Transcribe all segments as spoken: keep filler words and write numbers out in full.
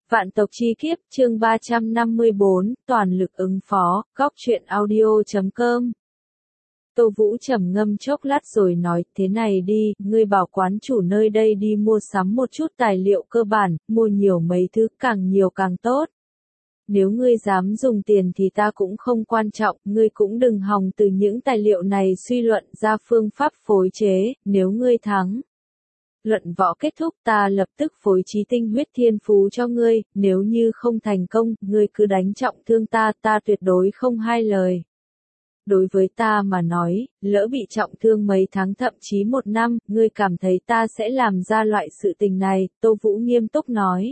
Vạn tộc chi kiếp, chương ba trăm năm mươi bốn, toàn lực ứng phó, góc truyện audio chấm com. Tô Vũ trầm ngâm chốc lát rồi nói, thế này đi, ngươi bảo quán chủ nơi đây đi mua sắm một chút tài liệu cơ bản, mua nhiều mấy thứ, càng nhiều càng tốt. Nếu ngươi dám dùng tiền thì ta cũng không quan trọng, ngươi cũng đừng hòng từ những tài liệu này suy luận ra phương pháp phối chế, nếu ngươi thắng. Luận võ kết thúc ta lập tức phối trí tinh huyết thiên phú cho ngươi, nếu như không thành công, ngươi cứ đánh trọng thương ta, ta tuyệt đối không hai lời. Đối với ta mà nói, lỡ bị trọng thương mấy tháng thậm chí một năm, ngươi cảm thấy ta sẽ làm ra loại sự tình này, Tô Vũ nghiêm túc nói.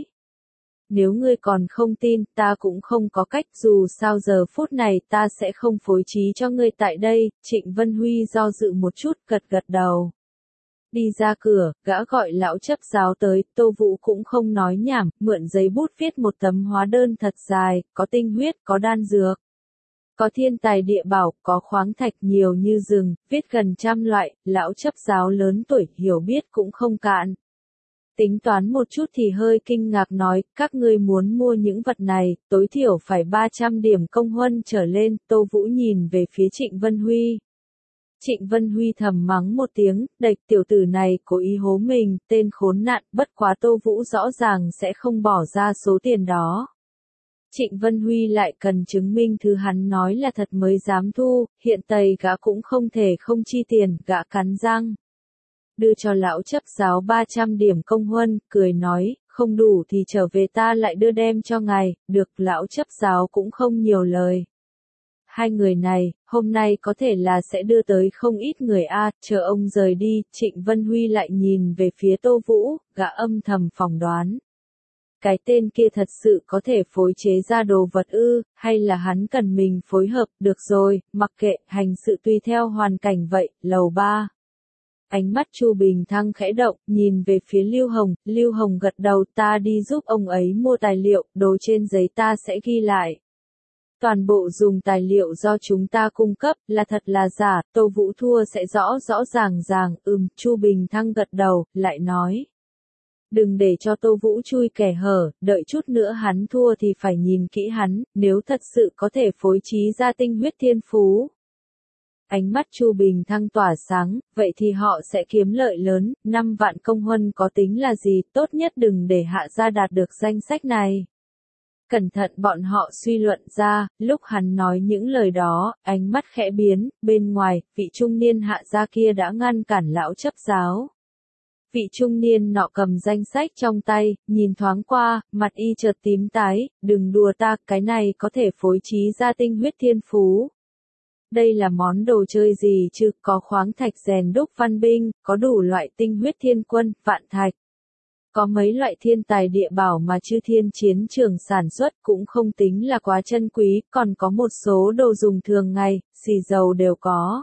Nếu ngươi còn không tin, ta cũng không có cách, dù sao giờ phút này ta sẽ không phối trí cho ngươi tại đây, Trịnh Vân Huy do dự một chút, gật gật đầu. Đi ra cửa, gã gọi lão chấp giáo tới, Tô Vũ cũng không nói nhảm, mượn giấy bút viết một tấm hóa đơn thật dài, có tinh huyết, có đan dược. Có thiên tài địa bảo, có khoáng thạch nhiều như rừng, viết gần trăm loại, lão chấp giáo lớn tuổi, hiểu biết cũng không cạn. Tính toán một chút thì hơi kinh ngạc nói, các ngươi muốn mua những vật này, tối thiểu phải ba trăm điểm công huân trở lên, Tô Vũ nhìn về phía Trịnh Vân Huy. Trịnh Vân Huy thầm mắng một tiếng, địch tiểu tử này cố ý hố mình, tên khốn nạn, bất quá Tô Vũ rõ ràng sẽ không bỏ ra số tiền đó. Trịnh Vân Huy lại cần chứng minh thứ hắn nói là thật mới dám thu, hiện tại gã cũng không thể không chi tiền, gã cắn răng. Đưa cho lão chấp giáo ba trăm điểm công huân, cười nói, không đủ thì trở về ta lại đưa đem cho ngài, được lão chấp giáo cũng không nhiều lời. Hai người này, hôm nay có thể là sẽ đưa tới không ít người a, chờ ông rời đi, Trịnh Vân Huy lại nhìn về phía Tô Vũ, gã âm thầm phỏng đoán. Cái tên kia thật sự có thể phối chế ra đồ vật ư, hay là hắn cần mình phối hợp, được rồi, mặc kệ, hành sự tùy theo hoàn cảnh vậy, lầu ba. Ánh mắt Chu Bình Thăng khẽ động, nhìn về phía Lưu Hồng, Lưu Hồng gật đầu, ta đi giúp ông ấy mua tài liệu, đồ trên giấy ta sẽ ghi lại. Toàn bộ dùng tài liệu do chúng ta cung cấp, là thật là giả, Tô Vũ thua sẽ rõ rõ ràng ràng, ừm, Chu Bình Thăng gật đầu, lại nói. Đừng để cho Tô Vũ chui kẻ hở, đợi chút nữa hắn thua thì phải nhìn kỹ hắn, nếu thật sự có thể phối trí ra tinh huyết thiên phú. Ánh mắt Chu Bình Thăng tỏa sáng, vậy thì họ sẽ kiếm lợi lớn, năm vạn công huân có tính là gì, tốt nhất đừng để Hạ gia đạt được danh sách này. Cẩn thận bọn họ suy luận ra, lúc hắn nói những lời đó, ánh mắt khẽ biến, bên ngoài, vị trung niên Hạ gia kia đã ngăn cản lão chấp giáo. Vị trung niên nọ cầm danh sách trong tay, nhìn thoáng qua, mặt y chợt tím tái, đừng đùa ta, cái này có thể phối trí ra tinh huyết thiên phú. Đây là món đồ chơi gì chứ, có khoáng thạch rèn đúc văn binh, có đủ loại tinh huyết thiên quân, vạn thạch. Có mấy loại thiên tài địa bảo mà chư thiên chiến trường sản xuất cũng không tính là quá chân quý, còn có một số đồ dùng thường ngày, xì dầu đều có.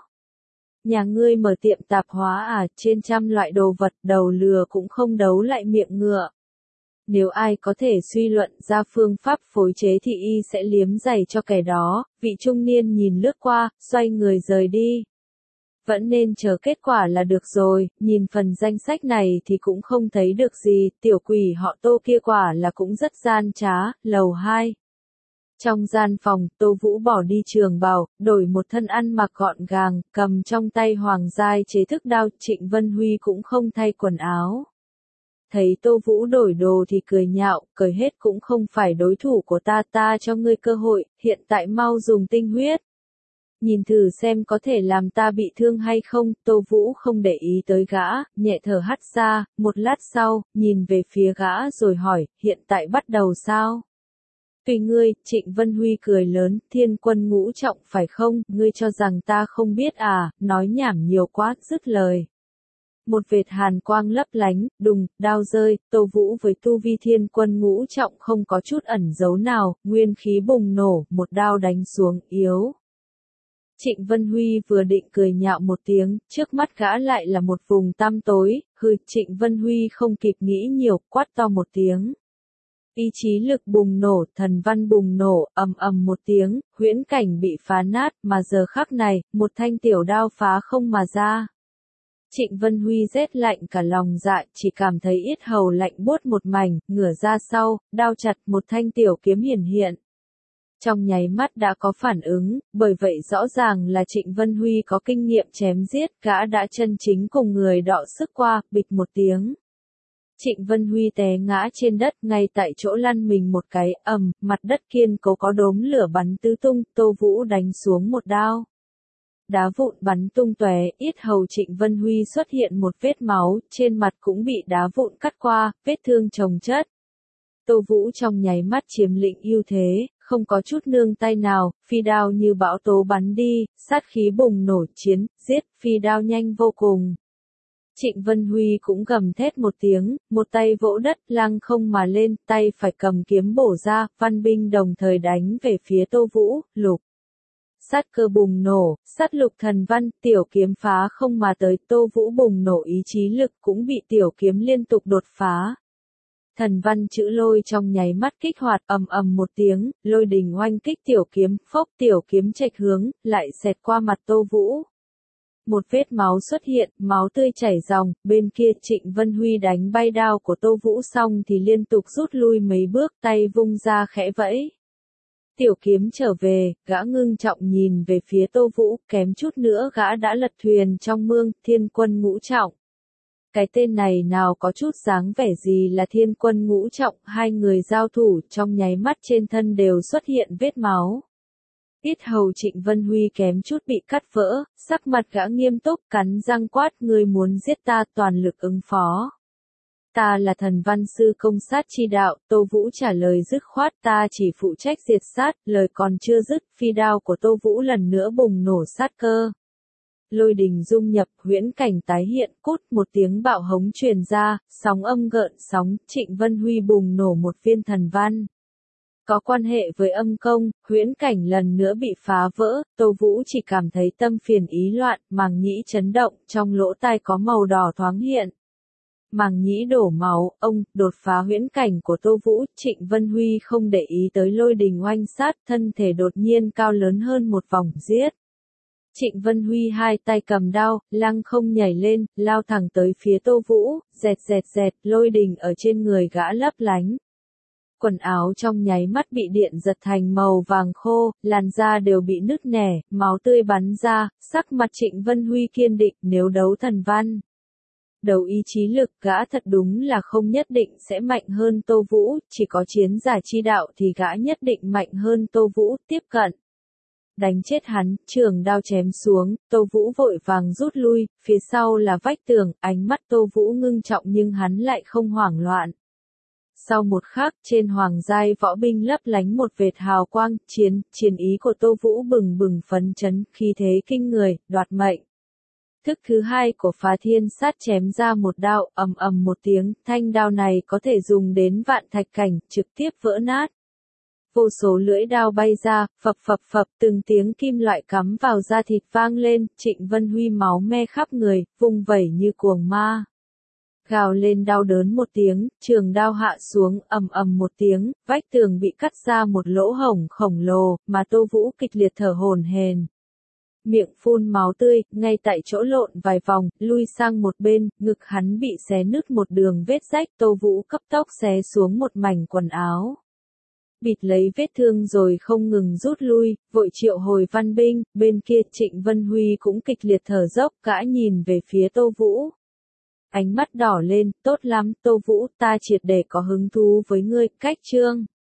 Nhà ngươi mở tiệm tạp hóa à, trên trăm loại đồ vật, đầu lừa cũng không đấu lại miệng ngựa. Nếu ai có thể suy luận ra phương pháp phối chế thì y sẽ liếm giày cho kẻ đó, vị trung niên nhìn lướt qua, xoay người rời đi. Vẫn nên chờ kết quả là được rồi, nhìn phần danh sách này thì cũng không thấy được gì, tiểu quỷ họ Tô kia quả là cũng rất gian trá, lầu hai. Trong gian phòng, Tô Vũ bỏ đi trường bào, đổi một thân ăn mặc gọn gàng, cầm trong tay hoàng giai chế thức đao, Trịnh Vân Huy cũng không thay quần áo. Thấy Tô Vũ đổi đồ thì cười nhạo, cười hết cũng không phải đối thủ của ta, ta cho ngươi cơ hội, hiện tại mau dùng tinh huyết. Nhìn thử xem có thể làm ta bị thương hay không, Tô Vũ không để ý tới gã, nhẹ thở hắt ra, một lát sau, nhìn về phía gã rồi hỏi, hiện tại bắt đầu sao? Tùy ngươi, Trịnh Vân Huy cười lớn, thiên quân ngũ trọng phải không, ngươi cho rằng ta không biết à, nói nhảm nhiều quá, dứt lời. Một vệt hàn quang lấp lánh, đùng, đao rơi, Tô Vũ với tu vi thiên quân ngũ trọng không có chút ẩn giấu nào, nguyên khí bùng nổ, một đao đánh xuống, yếu. Trịnh Vân Huy vừa định cười nhạo một tiếng, trước mắt gã lại là một vùng tăm tối, hừ, Trịnh Vân Huy không kịp nghĩ nhiều, quát to một tiếng. Ý chí lực bùng nổ, thần văn bùng nổ, ầm ầm một tiếng, huyễn cảnh bị phá nát, mà giờ khắc này, một thanh tiểu đao phá không mà ra. Trịnh Vân Huy rét lạnh cả lòng dạ, chỉ cảm thấy yết hầu lạnh buốt một mảnh, ngửa ra sau, đao chặt một thanh tiểu kiếm hiển hiện. Trong nháy mắt đã có phản ứng, bởi vậy rõ ràng là Trịnh Vân Huy có kinh nghiệm chém giết, gã đã chân chính cùng người đọ sức qua, bịch một tiếng. Trịnh Vân Huy té ngã trên đất ngay tại chỗ lăn mình một cái, ầm, mặt đất kiên cố có đốm lửa bắn tứ tung, Tô Vũ đánh xuống một đao. Đá vụn bắn tung tóe, yết hầu Trịnh Vân Huy xuất hiện một vết máu, trên mặt cũng bị đá vụn cắt qua, vết thương chồng chất. Tô Vũ trong nháy mắt chiếm lĩnh ưu thế, không có chút nương tay nào, phi đao như bão tố bắn đi, sát khí bùng nổ, chiến, giết, phi đao nhanh vô cùng. Trịnh Vân Huy cũng gầm thét một tiếng, một tay vỗ đất lăng không mà lên, tay phải cầm kiếm bổ ra, văn binh đồng thời đánh về phía Tô Vũ, lục. Sát cơ bùng nổ, sát lục thần văn, tiểu kiếm phá không mà tới, Tô Vũ bùng nổ ý chí lực cũng bị tiểu kiếm liên tục đột phá. Thần văn chữ lôi trong nháy mắt kích hoạt, ầm ầm một tiếng, lôi đình oanh kích tiểu kiếm, phốc, tiểu kiếm chệch hướng, lại xẹt qua mặt Tô Vũ. Một vết máu xuất hiện, máu tươi chảy ròng, bên kia Trịnh Vân Huy đánh bay đao của Tô Vũ xong thì liên tục rút lui mấy bước, tay vung ra khẽ vẫy. Tiểu kiếm trở về, gã ngưng trọng nhìn về phía Tô Vũ, kém chút nữa gã đã lật thuyền trong mương, thiên quân ngũ trọng. Cái tên này nào có chút dáng vẻ gì là thiên quân ngũ trọng, hai người giao thủ trong nháy mắt trên thân đều xuất hiện vết máu. Yết hầu Trịnh Vân Huy kém chút bị cắt vỡ, sắc mặt gã nghiêm túc cắn răng quát, ngươi muốn giết ta toàn lực ứng phó. Ta là thần văn sư công sát chi đạo, Tô Vũ trả lời dứt khoát, ta chỉ phụ trách diệt sát, lời còn chưa dứt, phi đao của Tô Vũ lần nữa bùng nổ sát cơ. Lôi đình dung nhập, huyễn cảnh tái hiện, cút một tiếng bạo hống truyền ra, sóng âm gợn sóng, Trịnh Vân Huy bùng nổ một viên thần văn. Có quan hệ với âm công, huyễn cảnh lần nữa bị phá vỡ, Tô Vũ chỉ cảm thấy tâm phiền ý loạn, màng nhĩ chấn động, trong lỗ tai có màu đỏ thoáng hiện. Màng nhĩ đổ máu, ông, đột phá huyễn cảnh của Tô Vũ, Trịnh Vân Huy không để ý tới lôi đình oanh sát, thân thể đột nhiên cao lớn hơn một vòng, giết. Trịnh Vân Huy hai tay cầm đao, lăng không nhảy lên, lao thẳng tới phía Tô Vũ, dẹt dẹt dẹt, lôi đình ở trên người gã lấp lánh. Quần áo trong nháy mắt bị điện giật thành màu vàng khô, làn da đều bị nứt nẻ, máu tươi bắn ra, sắc mặt Trịnh Vân Huy kiên định, nếu đấu thần văn. Đấu ý chí lực gã thật đúng là không nhất định sẽ mạnh hơn Tô Vũ, chỉ có chiến giả chi đạo thì gã nhất định mạnh hơn Tô Vũ, tiếp cận. Đánh chết hắn, trường đao chém xuống, Tô Vũ vội vàng rút lui, phía sau là vách tường, ánh mắt Tô Vũ ngưng trọng nhưng hắn lại không hoảng loạn. Sau một khắc, trên hoàng giai võ binh lấp lánh một vệt hào quang, chiến, chiến ý của Tô Vũ bừng bừng phấn chấn, khí thế kinh người, đoạt mệnh. Thức thứ hai của phá thiên sát chém ra một đao, ầm ầm một tiếng, thanh đao này có thể dùng đến vạn thạch cảnh, trực tiếp vỡ nát. Vô số lưỡi đao bay ra, phập phập phập, từng tiếng kim loại cắm vào da thịt vang lên, Trịnh Vân Huy máu me khắp người, vung vẩy như cuồng ma. Gào lên đau đớn một tiếng, trường đao hạ xuống, ầm ầm một tiếng, vách tường bị cắt ra một lỗ hổng khổng lồ, mà Tô Vũ kịch liệt thở hổn hển. Miệng phun máu tươi, ngay tại chỗ lộn vài vòng, lui sang một bên, ngực hắn bị xé nứt một đường vết rách, Tô Vũ cấp tốc xé xuống một mảnh quần áo. Bịt lấy vết thương rồi không ngừng rút lui, vội triệu hồi văn binh, bên kia Trịnh Vân Huy cũng kịch liệt thở dốc, gã nhìn về phía Tô Vũ. Ánh mắt đỏ lên, tốt lắm, Tô Vũ, ta triệt để có hứng thú với ngươi, cách chương.